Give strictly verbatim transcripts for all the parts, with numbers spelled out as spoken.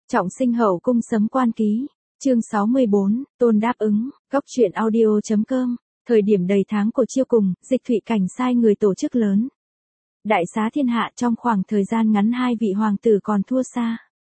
Trọng sinh hậu cung sấm quan ký, chương sáu mươi bốn, Tôn đáp ứng, góc truyện audio.com, thời điểm đầy tháng của chiêu cùng, Dịch Thụy Cảnh sai người tổ chức lớn. Đại xá thiên hạ trong khoảng thời gian ngắn hai vị hoàng tử còn thua xa.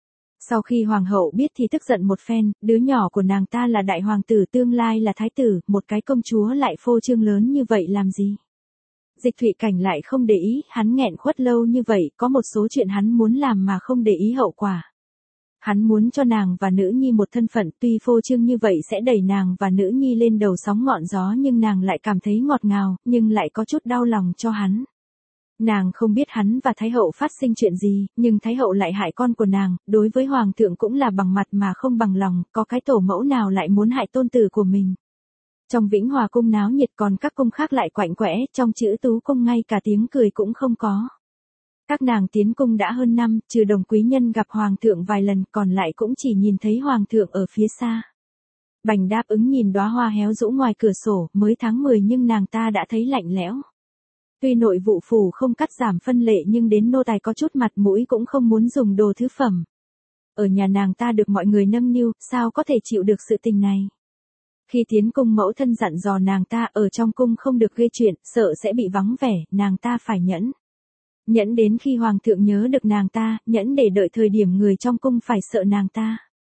Sau khi hoàng hậu biết thì tức giận một phen, đứa nhỏ của nàng ta là đại hoàng tử tương lai là thái tử, một cái công chúa lại phô trương lớn như vậy làm gì? Dịch Thụy Cảnh lại không để ý, hắn nghẹn khuất lâu như vậy, có một số chuyện hắn muốn làm mà không để ý hậu quả. Hắn muốn cho nàng và nữ nhi một thân phận, tuy phô trương như vậy sẽ đẩy nàng và nữ nhi lên đầu sóng ngọn gió nhưng nàng lại cảm thấy ngọt ngào, nhưng lại có chút đau lòng cho hắn. Nàng không biết hắn và Thái hậu phát sinh chuyện gì, nhưng Thái hậu lại hại con của nàng, đối với hoàng thượng cũng là bằng mặt mà không bằng lòng, có cái tổ mẫu nào lại muốn hại tôn tử của mình. Trong Vĩnh Hòa cung náo nhiệt còn các cung khác lại quạnh quẽ, trong Chữ Tú cung ngay cả tiếng cười cũng không có. Các nàng tiến cung đã hơn năm, trừ Đồng quý nhân gặp hoàng thượng vài lần, còn lại cũng chỉ nhìn thấy hoàng thượng ở phía xa. Bành đáp ứng nhìn đóa hoa héo rũ ngoài cửa sổ, mới tháng mười nhưng nàng ta đã thấy lạnh lẽo. Tuy nội vụ phủ không cắt giảm phân lệ nhưng đến nô tài có chút mặt mũi cũng không muốn dùng đồ thứ phẩm. Ở nhà nàng ta được mọi người nâng niu, sao có thể chịu được sự tình này. Khi tiến cung mẫu thân dặn dò nàng ta ở trong cung không được gây chuyện, sợ sẽ bị vắng vẻ, nàng ta phải nhẫn. Nhẫn đến khi hoàng thượng nhớ được nàng ta, nhẫn để đợi thời điểm người trong cung phải sợ nàng ta.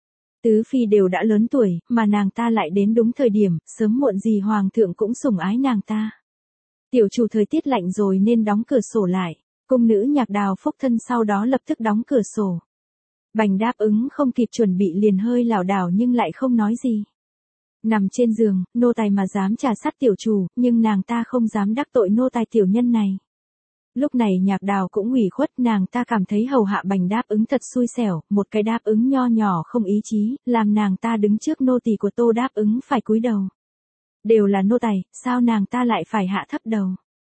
Tứ phi đều đã lớn tuổi, mà nàng ta lại đến đúng thời điểm, sớm muộn gì hoàng thượng cũng sủng ái nàng ta. Tiểu chủ thời tiết lạnh rồi nên đóng cửa sổ lại, cung nữ Nhạc Đào phúc thân sau đó lập tức đóng cửa sổ. Bành đáp ứng không kịp chuẩn bị liền hơi lảo đảo nhưng lại không nói gì. Nằm trên giường, nô tài mà dám trà sát tiểu chủ, nhưng nàng ta không dám đắc tội nô tài tiểu nhân này. Lúc này Nhạc Đào cũng ủy khuất, nàng ta cảm thấy hầu hạ Bành đáp ứng thật xui xẻo, một cái đáp ứng nho nhỏ không ý chí, làm nàng ta đứng trước nô tỳ của Tô đáp ứng phải cúi đầu. Đều là nô tài, sao nàng ta lại phải hạ thấp đầu?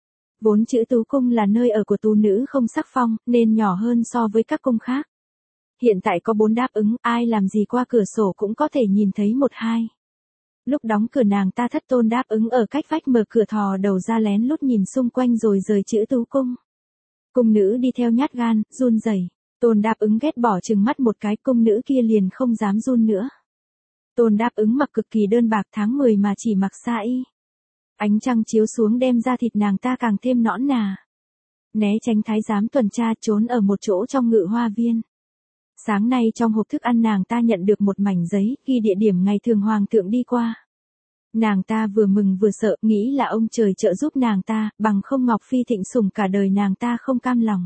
Vốn Chữ Tú cung là nơi ở của tú nữ không sắc phong, nên nhỏ hơn so với các cung khác. Hiện tại có bốn đáp ứng, ai làm gì qua cửa sổ cũng có thể nhìn thấy một hai. Lúc đóng cửa nàng ta thất Tôn đáp ứng ở cách vách mở cửa thò đầu ra lén lút nhìn xung quanh rồi rời Chữ Tú cung. Cung nữ đi theo nhát gan, run rẩy. Tôn đáp ứng ghét bỏ chừng mắt một cái, cung nữ kia liền không dám run nữa. Tôn đáp ứng mặc cực kỳ đơn bạc, tháng mười mà chỉ mặc sa y. Ánh trăng chiếu xuống đem ra thịt nàng ta càng thêm nõn nà. Né tránh thái giám tuần tra, trốn ở một chỗ trong ngự hoa viên. Sáng nay trong hộp thức ăn nàng ta nhận được một mảnh giấy, ghi địa điểm ngày thường hoàng thượng đi qua. Nàng ta vừa mừng vừa sợ, nghĩ là ông trời trợ giúp nàng ta, bằng không Ngọc Phi thịnh sủng cả đời nàng ta không cam lòng.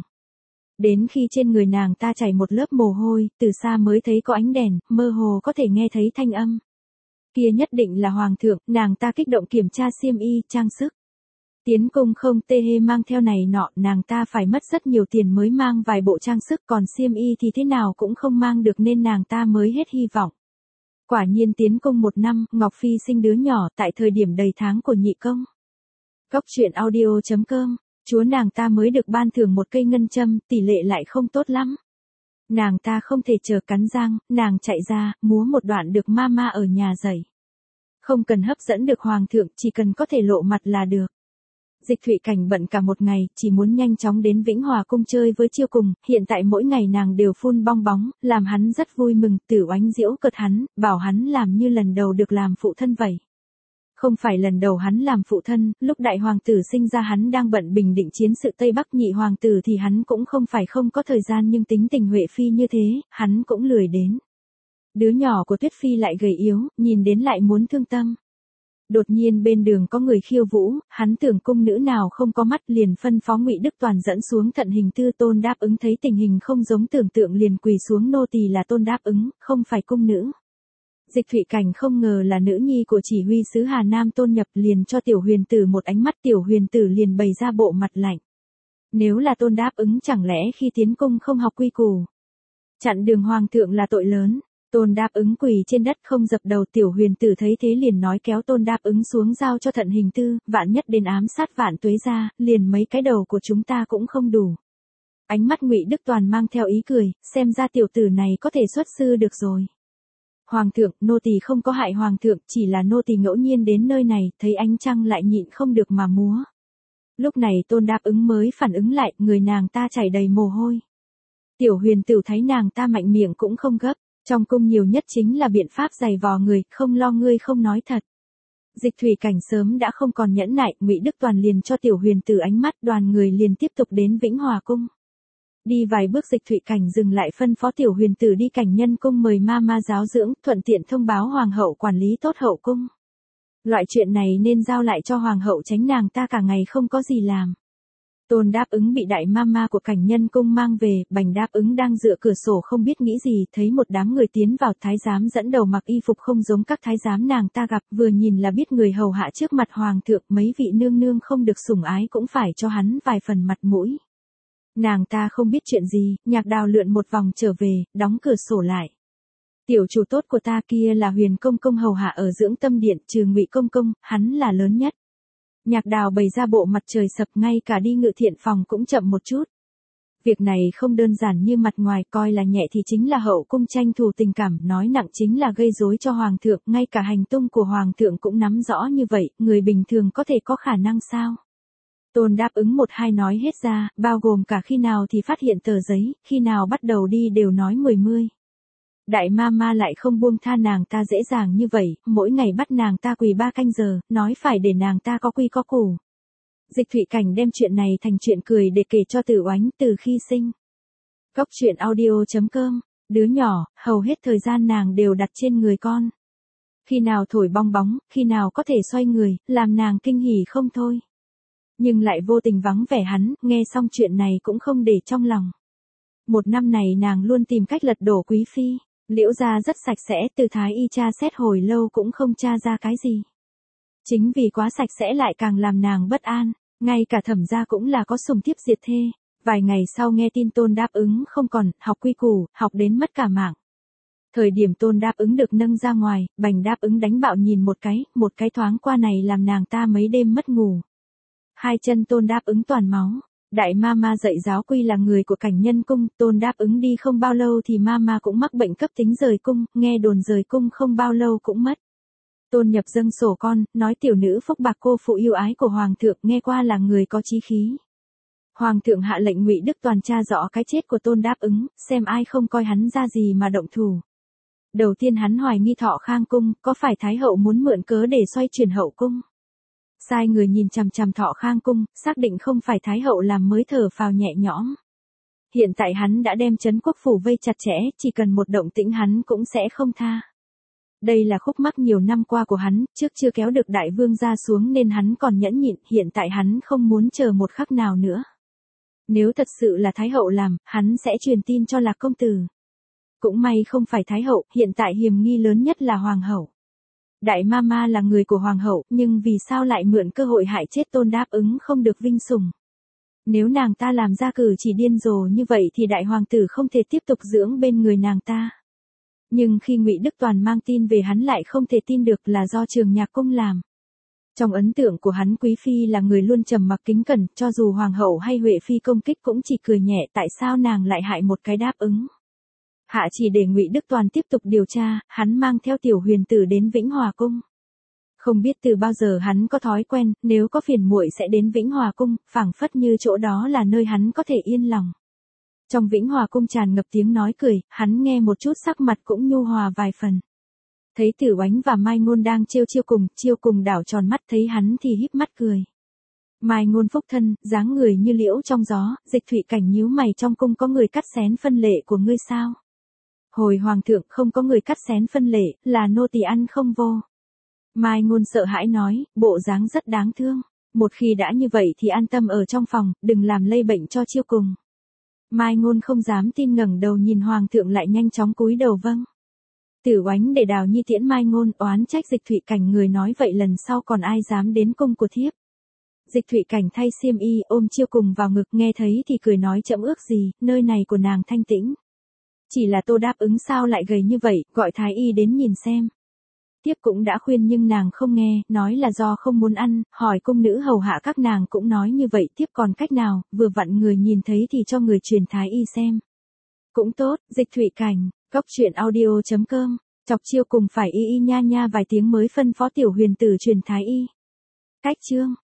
Đến khi trên người nàng ta chảy một lớp mồ hôi, từ xa mới thấy có ánh đèn, mơ hồ có thể nghe thấy thanh âm. Kia nhất định là hoàng thượng, nàng ta kích động kiểm tra xiêm y, trang sức. Tiến cung không tê hê mang theo này nọ, nàng ta phải mất rất nhiều tiền mới mang vài bộ trang sức, còn xiêm y thì thế nào cũng không mang được nên nàng ta mới hết hy vọng. Quả nhiên tiến cung một năm, Ngọc Phi sinh đứa nhỏ tại thời điểm đầy tháng của nhị công. Góc truyện audio.com, chúa nàng ta mới được ban thưởng một cây ngân châm, tỷ lệ lại không tốt lắm. Nàng ta không thể chờ cắn răng, nàng chạy ra, múa một đoạn được mama ở nhà dạy. Không cần hấp dẫn được hoàng thượng, chỉ cần có thể lộ mặt là được. Dịch Thụy Cảnh bận cả một ngày, chỉ muốn nhanh chóng đến Vĩnh Hòa cung chơi với chiêu cùng, hiện tại mỗi ngày nàng đều phun bong bóng, làm hắn rất vui mừng, Tử Oánh giễu cợt hắn, bảo hắn làm như lần đầu được làm phụ thân vậy. Không phải lần đầu hắn làm phụ thân, lúc đại hoàng tử sinh ra hắn đang bận bình định chiến sự Tây Bắc, nhị hoàng tử thì hắn cũng không phải không có thời gian nhưng tính tình Huệ Phi như thế, hắn cũng lười đến. Đứa nhỏ của Tuyết Phi lại gầy yếu, nhìn đến lại muốn thương tâm. Đột nhiên bên đường có người khiêu vũ, hắn tưởng cung nữ nào không có mắt liền phân phó Ngụy Đức Toàn dẫn xuống thận hình tư. Tôn đáp ứng thấy tình hình không giống tưởng tượng liền quỳ xuống, nô tỳ là Tôn đáp ứng, không phải cung nữ. Dịch Thụy Cảnh không ngờ là nữ nhi của chỉ huy sứ Hà Nam Tôn Nhập, liền cho tiểu huyền tử một ánh mắt, tiểu huyền tử liền bày ra bộ mặt lạnh. Nếu là Tôn đáp ứng chẳng lẽ khi tiến cung không học quy củ. Chặn đường hoàng thượng là tội lớn. Tôn đáp ứng quỳ trên đất không dập đầu, tiểu huyền tử thấy thế liền nói kéo Tôn đáp ứng xuống giao cho thận hình tư, vạn nhất đến ám sát Vạn Tuế ra, liền mấy cái đầu của chúng ta cũng không đủ. Ánh mắt Ngụy Đức Toàn mang theo ý cười, xem ra tiểu tử này có thể xuất sư được rồi. Hoàng thượng, nô tỳ không có hại hoàng thượng, chỉ là nô tỳ ngẫu nhiên đến nơi này, thấy ánh trăng lại nhịn không được mà múa. Lúc này Tôn đáp ứng mới phản ứng lại, người nàng ta chảy đầy mồ hôi. Tiểu huyền tử thấy nàng ta mạnh miệng cũng không gấp. Trong cung nhiều nhất chính là biện pháp giày vò người, không lo ngươi không nói thật. Dịch Thủy Cảnh sớm đã không còn nhẫn nại, Ngụy Đức Toàn liền cho Tiểu Huyền Tử ánh mắt, đoàn người liền tiếp tục đến Vĩnh Hòa cung. Đi vài bước Dịch Thủy Cảnh dừng lại phân phó Tiểu Huyền Tử đi Cảnh Nhân cung mời ma ma giáo dưỡng, thuận tiện thông báo hoàng hậu quản lý tốt hậu cung. Loại chuyện này nên giao lại cho hoàng hậu, tránh nàng ta cả ngày không có gì làm. Tôn Đáp Ứng bị đại ma ma của Cảnh Nhân cung mang về, Bành Đáp Ứng đang dựa cửa sổ không biết nghĩ gì, thấy một đám người tiến vào, thái giám dẫn đầu mặc y phục không giống các thái giám nàng ta gặp, vừa nhìn là biết người hầu hạ trước mặt hoàng thượng, mấy vị nương nương không được sủng ái cũng phải cho hắn vài phần mặt mũi. Nàng ta không biết chuyện gì, Nhạc Đào lượn một vòng trở về, đóng cửa sổ lại. Tiểu chủ tốt của ta kia là Huyền công công hầu hạ ở dưỡng tâm điện, trừ Ngụy công công, hắn là lớn nhất. Nhạc Đào bày ra bộ mặt trời sập, ngay cả đi ngự thiện phòng cũng chậm một chút. Việc này không đơn giản như mặt ngoài, coi là nhẹ thì chính là hậu cung tranh thủ tình cảm, nói nặng chính là gây rối cho hoàng thượng, ngay cả hành tung của hoàng thượng cũng nắm rõ như vậy, người bình thường có thể có khả năng sao? Tôn Đáp Ứng một hai nói hết ra, bao gồm cả khi nào thì phát hiện tờ giấy, khi nào bắt đầu đi đều nói mười mươi. Đại ma ma lại không buông tha nàng ta dễ dàng như vậy, mỗi ngày bắt nàng ta quỳ ba canh giờ, nói phải để nàng ta có quy có củ. Dịch Thủy Cảnh đem chuyện này thành chuyện cười để kể cho Tử Oánh từ khi sinh. Góc truyện audio chấm com, đứa nhỏ, hầu hết thời gian nàng đều đặt trên người con. Khi nào thổi bong bóng, khi nào có thể xoay người, làm nàng kinh hỉ không thôi. Nhưng lại vô tình vắng vẻ hắn, nghe xong chuyện này cũng không để trong lòng. Một năm này nàng luôn tìm cách lật đổ quý phi. Liễu gia rất sạch sẽ, từ thái y tra xét hồi lâu cũng không tra ra cái gì. Chính vì quá sạch sẽ lại càng làm nàng bất an, ngay cả Thẩm gia cũng là có sủng thiếp diệt thê. Vài ngày sau nghe tin Tôn Đáp Ứng không còn, học quy củ, học đến mất cả mạng. Thời điểm Tôn Đáp Ứng được nâng ra ngoài, Bành Đáp Ứng đánh bạo nhìn một cái, một cái thoáng qua này làm nàng ta mấy đêm mất ngủ. Hai chân Tôn Đáp Ứng toàn máu. Đại ma ma dạy giáo quy là người của Cảnh Nhân cung, Tôn Đáp Ứng đi không bao lâu thì ma ma cũng mắc bệnh cấp tính rời cung, nghe đồn rời cung không bao lâu cũng mất. Tôn Nhập dâng sổ con, nói tiểu nữ phúc bạc cô phụ yêu ái của hoàng thượng, nghe qua là người có chí khí. Hoàng thượng hạ lệnh Ngụy Đức Toàn tra rõ cái chết của Tôn Đáp Ứng, xem ai không coi hắn ra gì mà động thủ. Đầu tiên hắn hoài nghi Thọ Khang cung, có phải thái hậu muốn mượn cớ để xoay chuyển hậu cung. Sai người nhìn chằm chằm Thọ Khang cung, xác định không phải thái hậu làm mới thở phào nhẹ nhõm. Hiện tại hắn đã đem Trấn Quốc phủ vây chặt chẽ, chỉ cần một động tĩnh hắn cũng sẽ không tha. Đây là khúc mắc nhiều năm qua của hắn, trước chưa kéo được đại vương gia xuống nên hắn còn nhẫn nhịn, hiện tại hắn không muốn chờ một khắc nào nữa. Nếu thật sự là thái hậu làm, hắn sẽ truyền tin cho Lạc công tử. Cũng may không phải thái hậu, hiện tại hiểm nghi lớn nhất là hoàng hậu. Đại ma ma là người của hoàng hậu, nhưng vì sao lại mượn cơ hội hại chết Tôn Đáp Ứng không được vinh sủng. Nếu nàng ta làm ra cử chỉ điên rồ như vậy thì đại hoàng tử không thể tiếp tục dưỡng bên người nàng ta. Nhưng khi Ngụy Đức Toàn mang tin về hắn lại không thể tin được là do Trường Nhạc cung làm. Trong ấn tượng của hắn quý phi là người luôn trầm mặc kính cẩn, cho dù hoàng hậu hay Huệ phi công kích cũng chỉ cười nhẹ, tại sao nàng lại hại một cái Đáp Ứng. Hạ chỉ để Ngụy Đức Toàn tiếp tục điều tra, hắn mang theo Tiểu Huyền Tử đến Vĩnh Hòa cung. Không biết từ bao giờ hắn có thói quen, nếu có phiền muội sẽ đến Vĩnh Hòa cung, phảng phất như chỗ đó là nơi hắn có thể yên lòng. Trong Vĩnh Hòa cung tràn ngập tiếng nói cười, hắn nghe một chút sắc mặt cũng nhu hòa vài phần. Thấy Tử Oánh và Mai Ngôn đang trêu chiêu cùng, chiêu cùng đảo tròn mắt, thấy hắn thì híp mắt cười. Mai Ngôn phúc thân, dáng người như liễu trong gió, Dịch Thủy Cảnh nhíu mày, trong cung có người cắt xén phân lệ của ngươi sao? Hồi hoàng thượng không có người cắt xén phân lệ, là nô tỳ ăn không vô. Mai Ngôn sợ hãi nói, bộ dáng rất đáng thương. Một khi đã như vậy thì an tâm ở trong phòng, đừng làm lây bệnh cho chiêu cùng. Mai Ngôn không dám tin ngẩng đầu nhìn hoàng thượng lại nhanh chóng cúi đầu vâng. Tử Oánh để Đào Nhi tiễn Mai Ngôn, oán trách Dịch Thủy Cảnh, người nói vậy lần sau còn ai dám đến cung của thiếp. Dịch Thủy Cảnh thay xiêm y ôm chiêu cùng vào ngực, nghe thấy thì cười nói chậm ước gì, nơi này của nàng thanh tĩnh. Chỉ là Tô Đáp Ứng sao lại gầy như vậy, gọi thái y đến nhìn xem. Tiếp cũng đã khuyên nhưng nàng không nghe, nói là do không muốn ăn, hỏi cung nữ hầu hạ các nàng cũng nói như vậy, tiếp còn cách nào, vừa vặn người nhìn thấy thì cho người truyền thái y xem. Cũng tốt, Dịch Thủy Cảnh, góc truyện audio chấm com, chọc chiêu cùng phải y y nha nha vài tiếng mới phân phó Tiểu Huyền Tử truyền thái y. Cách chương